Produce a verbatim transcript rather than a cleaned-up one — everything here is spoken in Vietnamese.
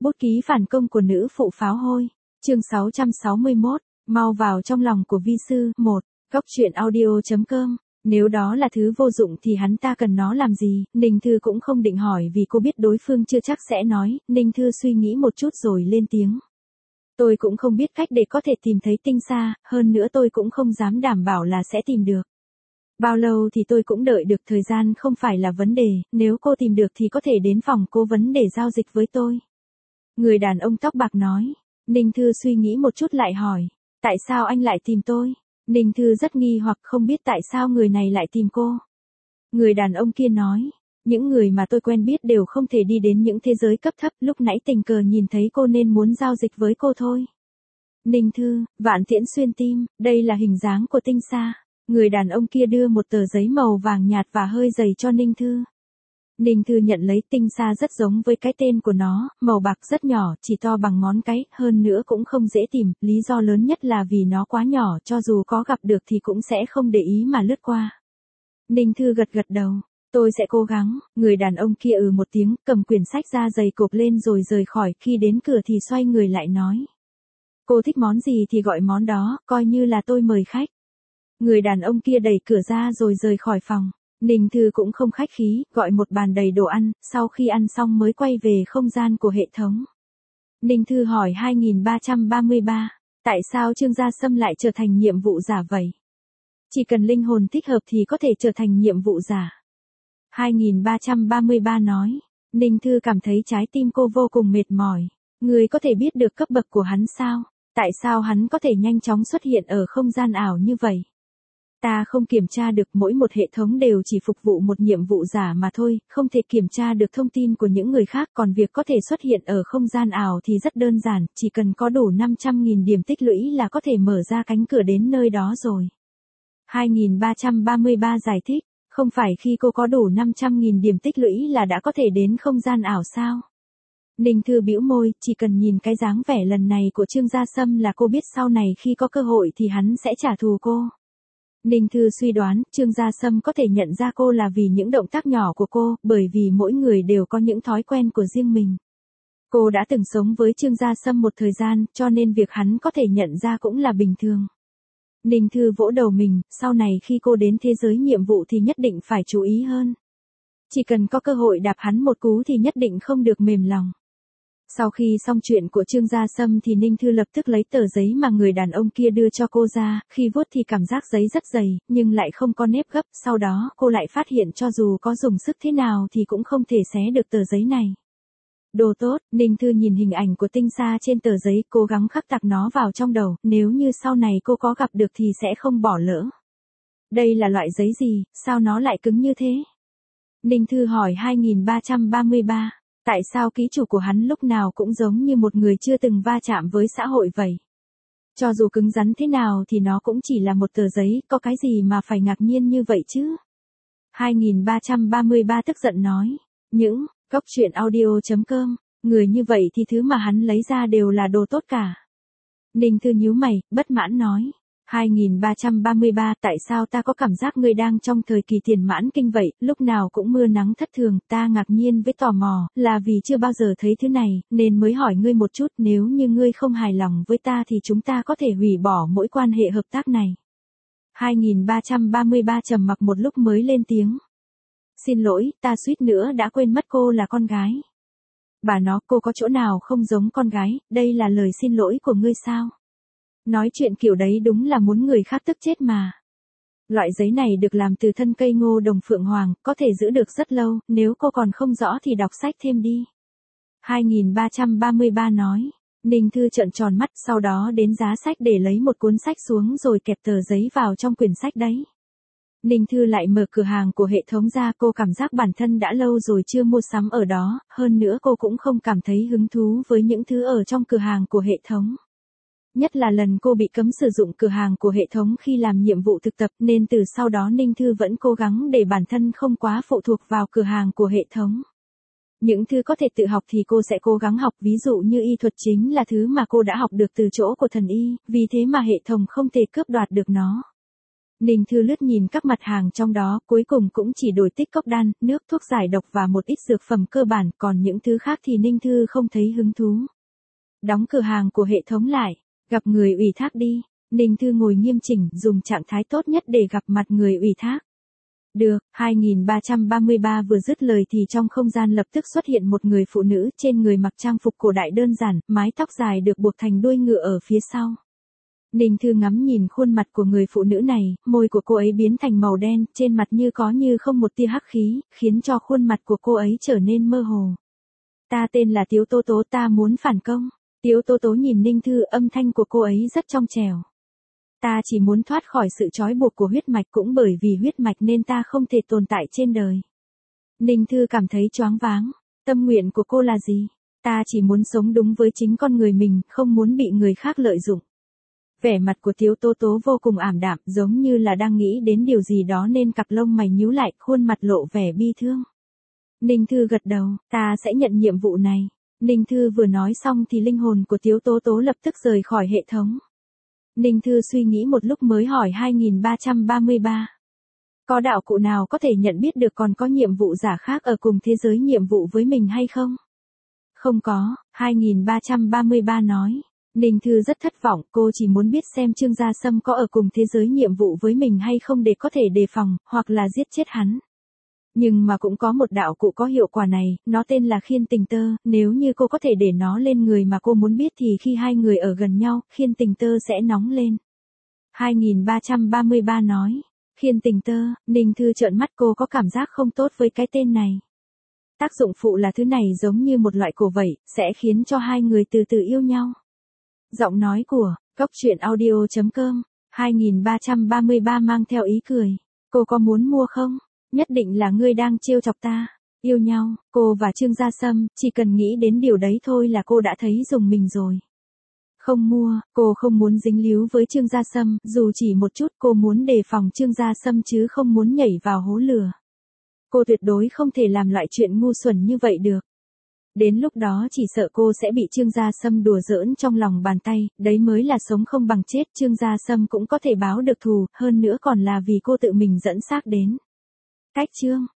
Bút ký phản công của nữ phụ pháo hôi. Chương sáu trăm sáu mươi mốt, mau vào trong lòng của vi sư. một. Góc truyện audio.com. Nếu đó là thứ vô dụng thì hắn ta cần nó làm gì? Ninh Thư cũng không định hỏi vì cô biết đối phương chưa chắc sẽ nói. Ninh Thư suy nghĩ một chút rồi lên tiếng. Tôi cũng không biết cách để có thể tìm thấy tinh xa, hơn nữa tôi cũng không dám đảm bảo là sẽ tìm được. Bao lâu thì tôi cũng đợi được, thời gian không phải là vấn đề, nếu cô tìm được thì có thể đến phòng cố vấn để giao dịch với tôi. Người đàn ông tóc bạc nói. Ninh Thư suy nghĩ một chút lại hỏi. Tại sao anh lại tìm tôi? Ninh Thư rất nghi hoặc không biết tại sao người này lại tìm cô. Người đàn ông kia nói. Những người mà tôi quen biết đều không thể đi đến những thế giới cấp thấp, lúc nãy tình cờ nhìn thấy cô nên muốn giao dịch với cô thôi. Ninh Thư, vạn tiễn xuyên tim, đây là hình dáng của tinh xa. Người đàn ông kia đưa một tờ giấy màu vàng nhạt và hơi dày cho Ninh Thư. Ninh Thư nhận lấy, tinh xa rất giống với cái tên của nó, màu bạc rất nhỏ, chỉ to bằng ngón cái, hơn nữa cũng không dễ tìm, lý do lớn nhất là vì nó quá nhỏ, cho dù có gặp được thì cũng sẽ không để ý mà lướt qua. Ninh Thư gật gật đầu, tôi sẽ cố gắng. Người đàn ông kia ừ một tiếng, cầm quyển sách ra giày cộp lên rồi rời khỏi, khi đến cửa thì xoay người lại nói. Cô thích món gì thì gọi món đó, coi như là tôi mời khách. Người đàn ông kia đẩy cửa ra rồi rời khỏi phòng. Ninh Thư cũng không khách khí, gọi một bàn đầy đồ ăn, sau khi ăn xong mới quay về không gian của hệ thống. Ninh Thư hỏi hai nghìn ba trăm ba mươi ba, tại sao Trương Gia Sâm lại trở thành nhiệm vụ giả vậy? Chỉ cần linh hồn thích hợp thì có thể trở thành nhiệm vụ giả. hai nghìn ba trăm ba mươi ba nói. Ninh Thư cảm thấy trái tim cô vô cùng mệt mỏi. Người có thể biết được cấp bậc của hắn sao? Tại sao hắn có thể nhanh chóng xuất hiện ở không gian ảo như vậy? Ta không kiểm tra được, mỗi một hệ thống đều chỉ phục vụ một nhiệm vụ giả mà thôi, không thể kiểm tra được thông tin của những người khác, còn việc có thể xuất hiện ở không gian ảo thì rất đơn giản, chỉ cần có đủ năm trăm nghìn điểm tích lũy là có thể mở ra cánh cửa đến nơi đó rồi. hai nghìn ba trăm ba mươi ba giải thích, không phải khi cô có đủ năm trăm nghìn điểm tích lũy là đã có thể đến không gian ảo sao? Ninh Thư bĩu môi, chỉ cần nhìn cái dáng vẻ lần này của Trương Gia Sâm là cô biết sau này khi có cơ hội thì hắn sẽ trả thù cô. Ninh Thư suy đoán, Trương Gia Sâm có thể nhận ra cô là vì những động tác nhỏ của cô, bởi vì mỗi người đều có những thói quen của riêng mình. Cô đã từng sống với Trương Gia Sâm một thời gian, cho nên việc hắn có thể nhận ra cũng là bình thường. Ninh Thư vỗ đầu mình, sau này khi cô đến thế giới nhiệm vụ thì nhất định phải chú ý hơn. Chỉ cần có cơ hội đạp hắn một cú thì nhất định không được mềm lòng. Sau khi xong chuyện của Trương Gia Sâm thì Ninh Thư lập tức lấy tờ giấy mà người đàn ông kia đưa cho cô ra, khi vuốt thì cảm giác giấy rất dày, nhưng lại không có nếp gấp, sau đó cô lại phát hiện cho dù có dùng sức thế nào thì cũng không thể xé được tờ giấy này. Đồ tốt, Ninh Thư nhìn hình ảnh của tinh xa trên tờ giấy, cố gắng khắc tạc nó vào trong đầu, nếu như sau này cô có gặp được thì sẽ không bỏ lỡ. Đây là loại giấy gì, sao nó lại cứng như thế? Ninh Thư hỏi hai nghìn ba trăm ba mươi ba. Tại sao ký chủ của hắn lúc nào cũng giống như một người chưa từng va chạm với xã hội vậy? Cho dù cứng rắn thế nào thì nó cũng chỉ là một tờ giấy, có cái gì mà phải ngạc nhiên như vậy chứ? hai nghìn ba trăm ba mươi ba tức giận nói. Những, góc truyện audio.com, người như vậy thì thứ mà hắn lấy ra đều là đồ tốt cả. Ninh Thư nhíu mày, bất mãn nói. hai nghìn ba trăm ba mươi ba, tại sao ta có cảm giác ngươi đang trong thời kỳ tiền mãn kinh vậy, lúc nào cũng mưa nắng thất thường, ta ngạc nhiên với tò mò, là vì chưa bao giờ thấy thứ này, nên mới hỏi ngươi một chút, nếu như ngươi không hài lòng với ta thì chúng ta có thể hủy bỏ mỗi quan hệ hợp tác này. hai nghìn ba trăm ba mươi ba trầm mặc một lúc mới lên tiếng. Xin lỗi, ta suýt nữa đã quên mất cô là con gái. Bà nó, cô có chỗ nào không giống con gái, đây là lời xin lỗi của ngươi sao? Nói chuyện kiểu đấy đúng là muốn người khác tức chết mà. Loại giấy này được làm từ thân cây ngô đồng phượng hoàng, có thể giữ được rất lâu, nếu cô còn không rõ thì đọc sách thêm đi. hai nghìn ba trăm ba mươi ba nói. Ninh Thư trợn tròn mắt, sau đó đến giá sách để lấy một cuốn sách xuống rồi kẹp tờ giấy vào trong quyển sách đấy. Ninh Thư lại mở cửa hàng của hệ thống ra, cô cảm giác bản thân đã lâu rồi chưa mua sắm ở đó, hơn nữa cô cũng không cảm thấy hứng thú với những thứ ở trong cửa hàng của hệ thống. Nhất là lần cô bị cấm sử dụng cửa hàng của hệ thống khi làm nhiệm vụ thực tập, nên từ sau đó Ninh Thư vẫn cố gắng để bản thân không quá phụ thuộc vào cửa hàng của hệ thống. Những thứ có thể tự học thì cô sẽ cố gắng học, ví dụ như y thuật chính là thứ mà cô đã học được từ chỗ của thần y, vì thế mà hệ thống không thể cướp đoạt được nó. Ninh Thư lướt nhìn các mặt hàng trong đó, cuối cùng cũng chỉ đổi tích cốc đan, nước thuốc giải độc và một ít dược phẩm cơ bản, còn những thứ khác thì Ninh Thư không thấy hứng thú. Đóng cửa hàng của hệ thống lại, gặp người ủy thác đi. Ninh Thư ngồi nghiêm chỉnh, dùng trạng thái tốt nhất để gặp mặt người ủy thác. Được, hai nghìn ba trăm ba mươi ba vừa dứt lời thì trong không gian lập tức xuất hiện một người phụ nữ, trên người mặc trang phục cổ đại đơn giản, mái tóc dài được buộc thành đuôi ngựa ở phía sau. Ninh Thư ngắm nhìn khuôn mặt của người phụ nữ này, môi của cô ấy biến thành màu đen, trên mặt như có như không một tia hắc khí, khiến cho khuôn mặt của cô ấy trở nên mơ hồ. Ta tên là Tiếu Tố Tố, ta muốn phản công. Tiếu Tố Tố nhìn Ninh Thư, âm thanh của cô ấy rất trong trẻo. Ta chỉ muốn thoát khỏi sự trói buộc của huyết mạch, cũng bởi vì huyết mạch nên ta không thể tồn tại trên đời. Ninh Thư cảm thấy choáng váng. Tâm nguyện của cô là gì? Ta chỉ muốn sống đúng với chính con người mình, không muốn bị người khác lợi dụng. Vẻ mặt của Tiếu Tố Tố vô cùng ảm đạm, giống như là đang nghĩ đến điều gì đó nên cặp lông mày nhíu lại, khuôn mặt lộ vẻ bi thương. Ninh Thư gật đầu, ta sẽ nhận nhiệm vụ này. Ninh Thư vừa nói xong thì linh hồn của Tiếu Tố Tố lập tức rời khỏi hệ thống. Ninh Thư suy nghĩ một lúc mới hỏi hai nghìn ba trăm ba mươi ba. Có đạo cụ nào có thể nhận biết được còn có nhiệm vụ giả khác ở cùng thế giới nhiệm vụ với mình hay không? Không có, hai nghìn ba trăm ba mươi ba nói. Ninh Thư rất thất vọng, cô chỉ muốn biết xem Trương Gia Sâm có ở cùng thế giới nhiệm vụ với mình hay không để có thể đề phòng, hoặc là giết chết hắn. Nhưng mà cũng có một đạo cụ có hiệu quả này, nó tên là khiên tình tơ, nếu như cô có thể để nó lên người mà cô muốn biết thì khi hai người ở gần nhau, khiên tình tơ sẽ nóng lên. hai nghìn ba trăm ba mươi ba nói, khiên tình tơ, Ninh Thư trợn mắt, cô có cảm giác không tốt với cái tên này. Tác dụng phụ là thứ này giống như một loại cổ vẩy, sẽ khiến cho hai người từ từ yêu nhau. Giọng nói của Cốc Truyện Audio chấm com, hai nghìn ba trăm ba mươi ba mang theo ý cười. Cô có muốn mua không? Nhất định là ngươi đang trêu chọc ta. Yêu nhau, cô và Trương Gia Sâm, chỉ cần nghĩ đến điều đấy thôi là cô đã thấy dùng mình rồi. Không mua, cô không muốn dính líu với Trương Gia Sâm, dù chỉ một chút, cô muốn đề phòng Trương Gia Sâm chứ không muốn nhảy vào hố lửa. Cô tuyệt đối không thể làm loại chuyện ngu xuẩn như vậy được. Đến lúc đó chỉ sợ cô sẽ bị Trương Gia Sâm đùa giỡn trong lòng bàn tay, đấy mới là sống không bằng chết. Trương Gia Sâm cũng có thể báo được thù, hơn nữa còn là vì cô tự mình dẫn xác đến. Cách chương